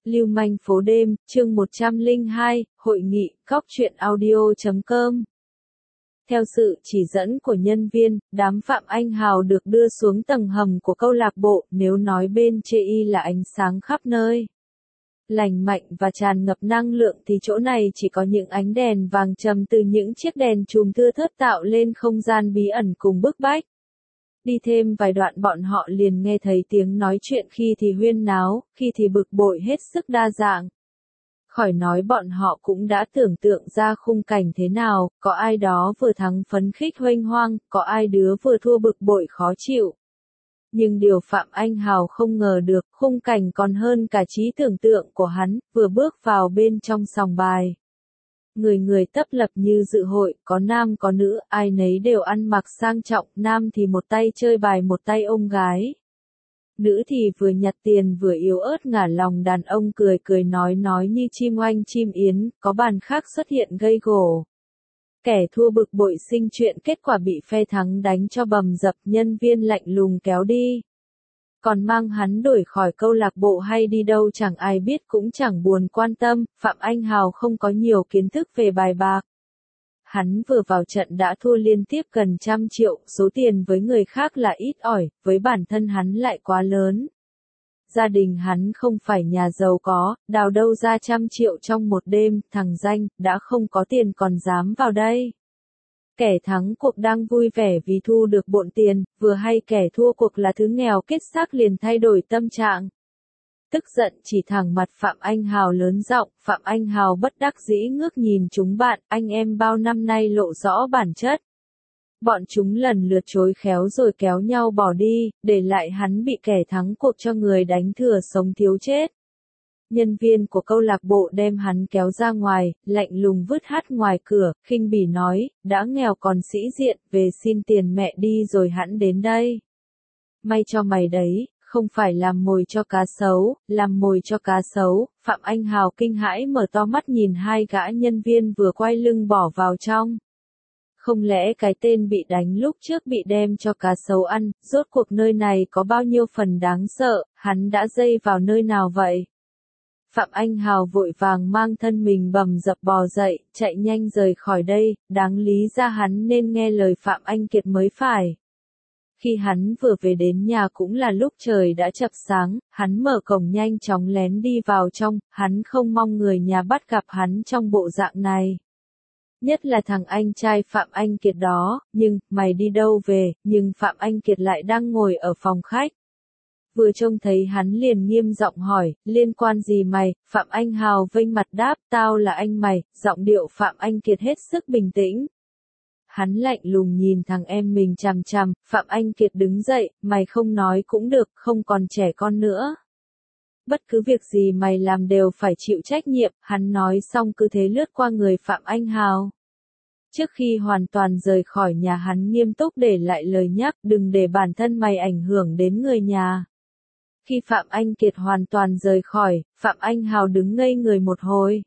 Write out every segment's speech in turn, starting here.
Lưu manh phố đêm, chương 102, hội nghị, góc truyện audio.com. Theo sự chỉ dẫn của nhân viên, đám Phạm Anh Hào được đưa xuống tầng hầm của câu lạc bộ, nếu nói bên chê y là ánh sáng khắp nơi, lành mạnh và tràn ngập năng lượng thì chỗ này chỉ có những ánh đèn vàng trầm từ những chiếc đèn chùm thưa thớt tạo lên không gian bí ẩn cùng bức bách. Đi thêm vài đoạn bọn họ liền nghe thấy tiếng nói chuyện khi thì huyên náo, khi thì bực bội hết sức đa dạng. Khỏi nói bọn họ cũng đã tưởng tượng ra khung cảnh thế nào, có ai đó vừa thắng phấn khích huênh hoang, có ai đứa vừa thua bực bội khó chịu. Nhưng điều Phạm Anh Hào không ngờ được, khung cảnh còn hơn cả trí tưởng tượng của hắn, vừa bước vào bên trong sòng bài. Người người tấp lập như dự hội, có nam có nữ, ai nấy đều ăn mặc sang trọng, nam thì một tay chơi bài một tay ôm gái. Nữ thì vừa nhặt tiền vừa yếu ớt ngả lòng đàn ông cười cười nói như chim oanh chim yến, có bàn khác xuất hiện gây gổ. Kẻ thua bực bội sinh chuyện kết quả bị phe thắng đánh cho bầm dập, nhân viên lạnh lùng kéo đi. Còn mang hắn đuổi khỏi câu lạc bộ hay đi đâu chẳng ai biết cũng chẳng buồn quan tâm, Phạm Anh Hào không có nhiều kiến thức về bài bạc. Hắn vừa vào trận đã thua liên tiếp gần 100 triệu, số tiền với người khác là ít ỏi, với bản thân hắn lại quá lớn. Gia đình hắn không phải nhà giàu có, đào đâu ra 100 triệu trong một đêm, thằng danh, đã không có tiền còn dám vào đây. Kẻ thắng cuộc đang vui vẻ vì thu được bộn tiền, vừa hay kẻ thua cuộc là thứ nghèo kết xác liền thay đổi tâm trạng. Tức giận chỉ thẳng mặt Phạm Anh Hào lớn giọng, Phạm Anh Hào bất đắc dĩ ngước nhìn chúng bạn, anh em bao năm nay lộ rõ bản chất. Bọn chúng lần lượt chối khéo rồi kéo nhau bỏ đi, để lại hắn bị kẻ thắng cuộc cho người đánh thừa sống thiếu chết. Nhân viên của câu lạc bộ đem hắn kéo ra ngoài, lạnh lùng vứt hắt ngoài cửa, khinh bỉ nói, đã nghèo còn sĩ diện, về xin tiền mẹ đi rồi hẵng đến đây. May cho mày đấy, không phải làm mồi cho cá sấu, làm mồi cho cá sấu. Phạm Anh Hào kinh hãi mở to mắt nhìn hai gã nhân viên vừa quay lưng bỏ vào trong. Không lẽ cái tên bị đánh lúc trước bị đem cho cá sấu ăn, rốt cuộc nơi này có bao nhiêu phần đáng sợ, hắn đã dây vào nơi nào vậy? Phạm Anh Hào vội vàng mang thân mình bầm dập bò dậy, chạy nhanh rời khỏi đây, đáng lý ra hắn nên nghe lời Phạm Anh Kiệt mới phải. Khi hắn vừa về đến nhà cũng là lúc trời đã chập sáng, hắn mở cổng nhanh chóng lén đi vào trong, hắn không mong người nhà bắt gặp hắn trong bộ dạng này. Nhất là thằng anh trai Phạm Anh Kiệt đó, nhưng, mày đi đâu về, nhưng Phạm Anh Kiệt lại đang ngồi ở phòng khách. Vừa trông thấy hắn liền nghiêm giọng hỏi, liên quan gì mày, Phạm Anh Hào vênh mặt đáp, tao là anh mày, giọng điệu Phạm Anh Kiệt hết sức bình tĩnh. Hắn lạnh lùng nhìn thằng em mình chằm chằm, Phạm Anh Kiệt đứng dậy, mày không nói cũng được, không còn trẻ con nữa. Bất cứ việc gì mày làm đều phải chịu trách nhiệm, hắn nói xong cứ thế lướt qua người Phạm Anh Hào. Trước khi hoàn toàn rời khỏi nhà hắn nghiêm túc để lại lời nhắc, đừng để bản thân mày ảnh hưởng đến người nhà. Khi Phạm Anh Kiệt hoàn toàn rời khỏi, Phạm Anh Hào đứng ngây người một hồi.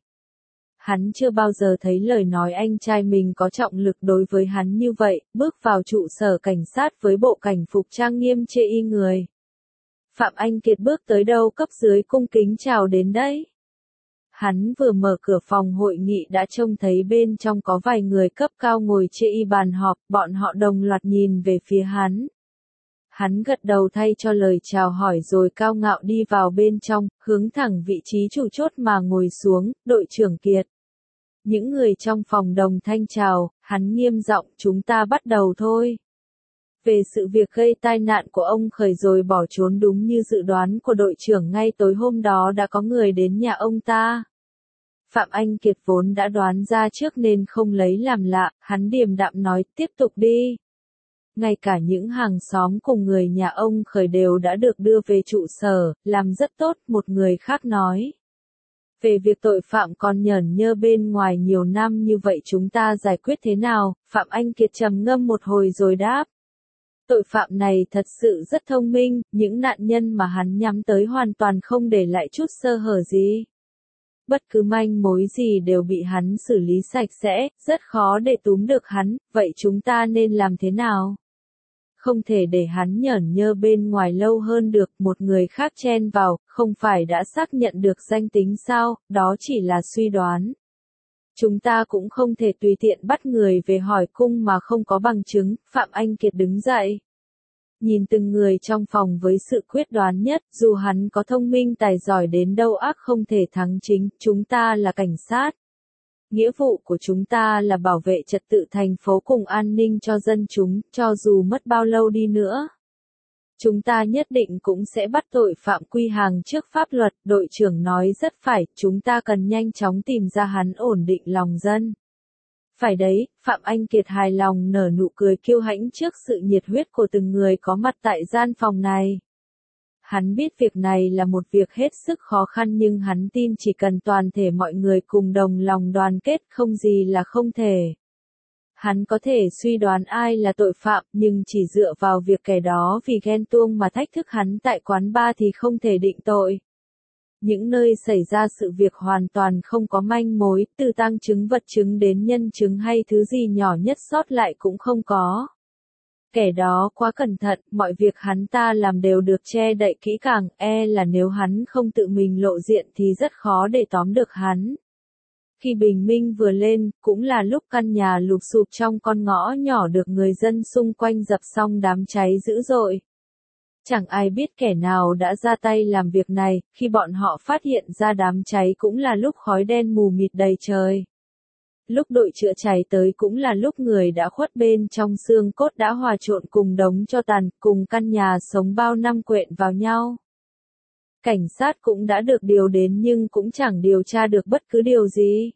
Hắn chưa bao giờ thấy lời nói anh trai mình có trọng lực đối với hắn như vậy, bước vào trụ sở cảnh sát với bộ cảnh phục trang nghiêm chê y người. Phạm Anh Kiệt bước tới đâu cấp dưới cung kính chào đến đấy. Hắn vừa mở cửa phòng hội nghị đã trông thấy bên trong có vài người cấp cao ngồi chê y bàn họp, bọn họ đồng loạt nhìn về phía hắn. Hắn gật đầu thay cho lời chào hỏi rồi cao ngạo đi vào bên trong, hướng thẳng vị trí chủ chốt mà ngồi xuống, đội trưởng Kiệt. Những người trong phòng đồng thanh chào, hắn nghiêm giọng, chúng ta bắt đầu thôi. Về sự việc gây tai nạn của ông Khởi rồi bỏ trốn đúng như dự đoán của đội trưởng ngay tối hôm đó đã có người đến nhà ông ta. Phạm Anh Kiệt vốn đã đoán ra trước nên không lấy làm lạ, hắn điềm đạm nói, tiếp tục đi. Ngay cả những hàng xóm cùng người nhà ông Khởi đều đã được đưa về trụ sở, làm rất tốt, một người khác nói. Về việc tội phạm còn nhởn nhơ bên ngoài nhiều năm như vậy chúng ta giải quyết thế nào, Phạm Anh Kiệt trầm ngâm một hồi rồi đáp. Tội phạm này thật sự rất thông minh, những nạn nhân mà hắn nhắm tới hoàn toàn không để lại chút sơ hở gì. Bất cứ manh mối gì đều bị hắn xử lý sạch sẽ, rất khó để túm được hắn, vậy chúng ta nên làm thế nào? không thể để hắn nhởn nhơ bên ngoài lâu hơn được, một người khác chen vào, không phải đã xác nhận được danh tính sao, đó chỉ là suy đoán. Chúng ta cũng không thể tùy tiện bắt người về hỏi cung mà không có bằng chứng, Phạm Anh Kiệt đứng dậy. Nhìn từng người trong phòng với sự quyết đoán nhất, dù hắn có thông minh tài giỏi đến đâu ác không thể thắng chính, chúng ta là cảnh sát. Nghĩa vụ của chúng ta là bảo vệ trật tự thành phố cùng an ninh cho dân chúng, cho dù mất bao lâu đi nữa. Chúng ta nhất định cũng sẽ bắt tội phạm quy hàng trước pháp luật, đội trưởng nói rất phải, chúng ta cần nhanh chóng tìm ra hắn ổn định lòng dân. Phải đấy, Phạm Anh Kiệt hài lòng nở nụ cười kiêu hãnh trước sự nhiệt huyết của từng người có mặt tại gian phòng này. Hắn biết việc này là một việc hết sức khó khăn nhưng hắn tin chỉ cần toàn thể mọi người cùng đồng lòng đoàn kết không gì là không thể. Hắn có thể suy đoán ai là tội phạm nhưng chỉ dựa vào việc kẻ đó vì ghen tuông mà thách thức hắn tại quán bar thì không thể định tội. Những nơi xảy ra sự việc hoàn toàn không có manh mối, từ tang chứng vật chứng đến nhân chứng hay thứ gì nhỏ nhất sót lại cũng không có. Kẻ đó quá cẩn thận, mọi việc hắn ta làm đều được che đậy kỹ càng, là nếu hắn không tự mình lộ diện thì rất khó để tóm được hắn. Khi bình minh vừa lên, cũng là lúc căn nhà lụp xụp trong con ngõ nhỏ được người dân xung quanh dập xong đám cháy dữ dội. Chẳng ai biết kẻ nào đã ra tay làm việc này, khi bọn họ phát hiện ra đám cháy cũng là lúc khói đen mù mịt đầy trời. Lúc đội chữa cháy tới cũng là lúc người đã khuất bên trong xương cốt đã hòa trộn cùng đống tro tàn, cùng căn nhà sống bao năm quện vào nhau. Cảnh sát cũng đã được điều đến nhưng cũng chẳng điều tra được bất cứ điều gì.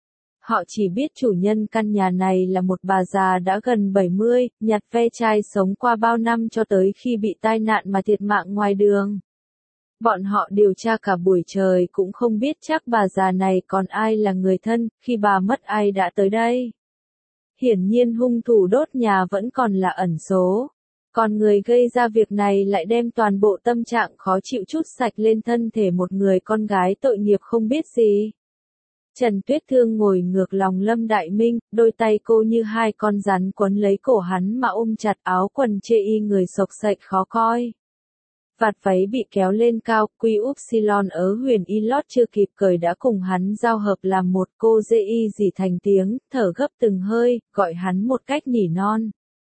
Họ chỉ biết chủ nhân căn nhà này là một bà già đã gần 70, nhặt ve chai sống qua bao năm cho tới khi bị tai nạn mà thiệt mạng ngoài đường. Bọn họ điều tra cả buổi trời cũng không biết chắc bà già này còn ai là người thân, khi bà mất ai đã tới đây. Hiển nhiên hung thủ đốt nhà vẫn còn là ẩn số. Còn người gây ra việc này lại đem toàn bộ tâm trạng khó chịu trút sạch lên thân thể một người con gái tội nghiệp không biết gì. Trần Tuyết Thương ngồi ngược lòng Lâm Đại Minh, đôi tay cô như hai con rắn quấn lấy cổ hắn mà ôm chặt, áo quần chê y người xộc xệch khó coi. Vạt váy bị kéo lên cao, quy upsilon ở huyền y lót chưa kịp cởi đã cùng hắn giao hợp làm một, cô dê y dì thành tiếng, thở gấp từng hơi, gọi hắn một cách nỉ non.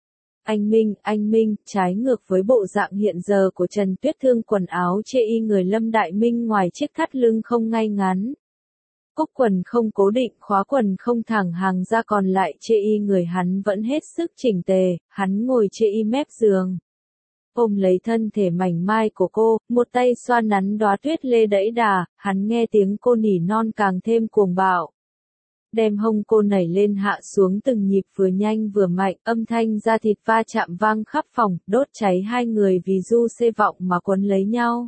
Anh Minh, trái ngược với bộ dạng hiện giờ của Trần Tuyết Thương, quần áo chê y người Lâm Đại Minh ngoài chiếc thắt lưng không ngay ngắn. Cúc quần không cố định, khóa quần không thẳng hàng ra, còn lại chê y người hắn vẫn hết sức chỉnh tề, hắn ngồi chê y mép giường. Ôm lấy thân thể mảnh mai của cô, một tay xoa nắn đóa tuyết lê đẫy đà, hắn nghe tiếng cô nỉ non càng thêm cuồng bạo. Đem hông cô nảy lên hạ xuống từng nhịp vừa nhanh vừa mạnh, âm thanh da thịt va chạm vang khắp phòng, đốt cháy hai người vì du xê vọng mà quấn lấy nhau.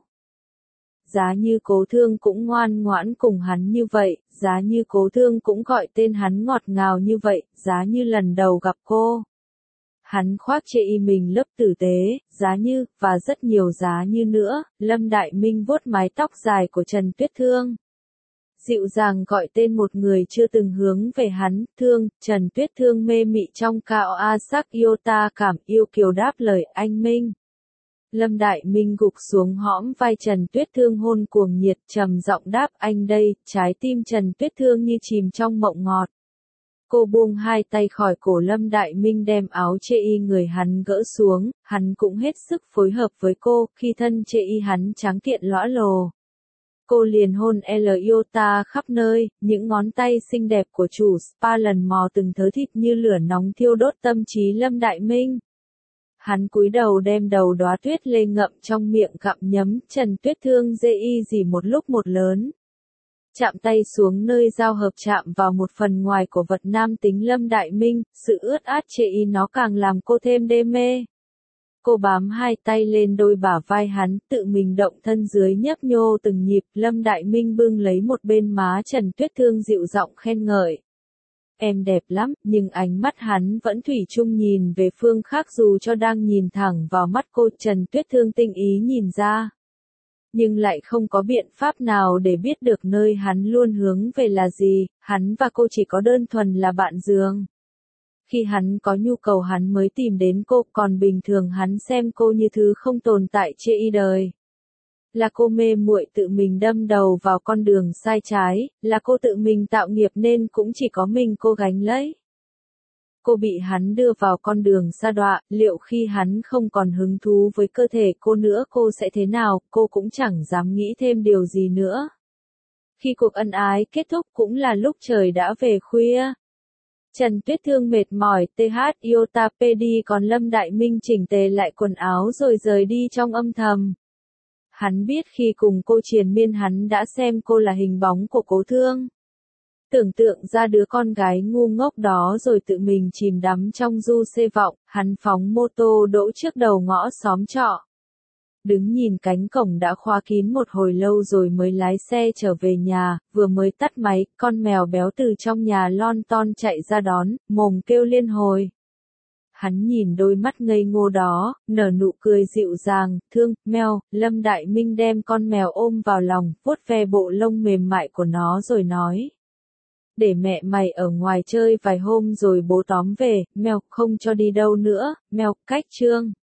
Giá như Cố Thương cũng ngoan ngoãn cùng hắn như vậy, giá như Cố Thương cũng gọi tên hắn ngọt ngào như vậy, giá như lần đầu gặp cô. Hắn khoác chê y mình lớp tử tế, giá như, và rất nhiều giá như nữa, Lâm Đại Minh vuốt mái tóc dài của Trần Tuyết Thương. Dịu dàng gọi tên một người chưa từng hướng về hắn, Thương, Trần Tuyết Thương mê mị trong cao a sắc yêu ta cảm yêu kiều đáp lời anh Minh. Lâm Đại Minh gục xuống hõm vai Trần Tuyết Thương hôn cuồng nhiệt trầm giọng đáp anh đây, trái tim Trần Tuyết Thương như chìm trong mộng ngọt. Cô buông hai tay khỏi cổ Lâm Đại Minh đem áo chê y người hắn gỡ xuống, hắn cũng hết sức phối hợp với cô, khi thân chê y hắn trắng kiện lõa lồ. Cô liền hôn Iota khắp nơi, những ngón tay xinh đẹp của chủ spa lần mò từng thớ thịt như lửa nóng thiêu đốt tâm trí Lâm Đại Minh. Hắn cúi đầu đem đầu đóa tuyết lê ngậm trong miệng gặm nhấm, Trần Tuyết Thương dê y dì một lúc một lớn. Chạm tay xuống nơi giao hợp chạm vào một phần ngoài của vật nam tính Lâm Đại Minh, sự ướt át chê y nó càng làm cô thêm đê mê. Cô bám hai tay lên đôi bả vai hắn, tự mình động thân dưới nhấp nhô từng nhịp, Lâm Đại Minh bưng lấy một bên má Trần Tuyết Thương dịu giọng khen ngợi. Em đẹp lắm, nhưng ánh mắt hắn vẫn thủy chung nhìn về phương khác dù cho đang nhìn thẳng vào mắt cô. Trần Tuyết Thương tinh ý nhìn ra. Nhưng lại không có biện pháp nào để biết được nơi hắn luôn hướng về là gì, hắn và cô chỉ có đơn thuần là bạn giường. Khi hắn có nhu cầu hắn mới tìm đến cô, còn bình thường hắn xem cô như thứ không tồn tại trên đời. Là cô mê muội tự mình đâm đầu vào con đường sai trái, là cô tự mình tạo nghiệp nên cũng chỉ có mình cô gánh lấy. Cô bị hắn đưa vào con đường sa đọa, liệu khi hắn không còn hứng thú với cơ thể cô nữa cô sẽ thế nào, cô cũng chẳng dám nghĩ thêm điều gì nữa. Khi cuộc ân ái kết thúc cũng là lúc trời đã về khuya. Trần Tuyết Thương mệt mỏi, TH Iota PD còn Lâm Đại Minh chỉnh tề lại quần áo rồi rời đi trong âm thầm. Hắn biết khi cùng cô triền miên hắn đã xem cô là hình bóng của Cố Thương. Tưởng tượng ra đứa con gái ngu ngốc đó rồi tự mình chìm đắm trong du xê vọng, hắn phóng mô tô đỗ trước đầu ngõ xóm trọ. Đứng nhìn cánh cổng đã khóa kín một hồi lâu rồi mới lái xe trở về nhà, vừa mới tắt máy, con mèo béo từ trong nhà lon ton chạy ra đón, mồm kêu liên hồi. Hắn nhìn đôi mắt ngây ngô đó, nở nụ cười dịu dàng, thương, mèo, Lâm Đại Minh đem con mèo ôm vào lòng, vuốt ve bộ lông mềm mại của nó rồi nói. Để mẹ mày ở ngoài chơi vài hôm rồi bố tóm về, mèo, không cho đi đâu nữa, mèo, cách chương.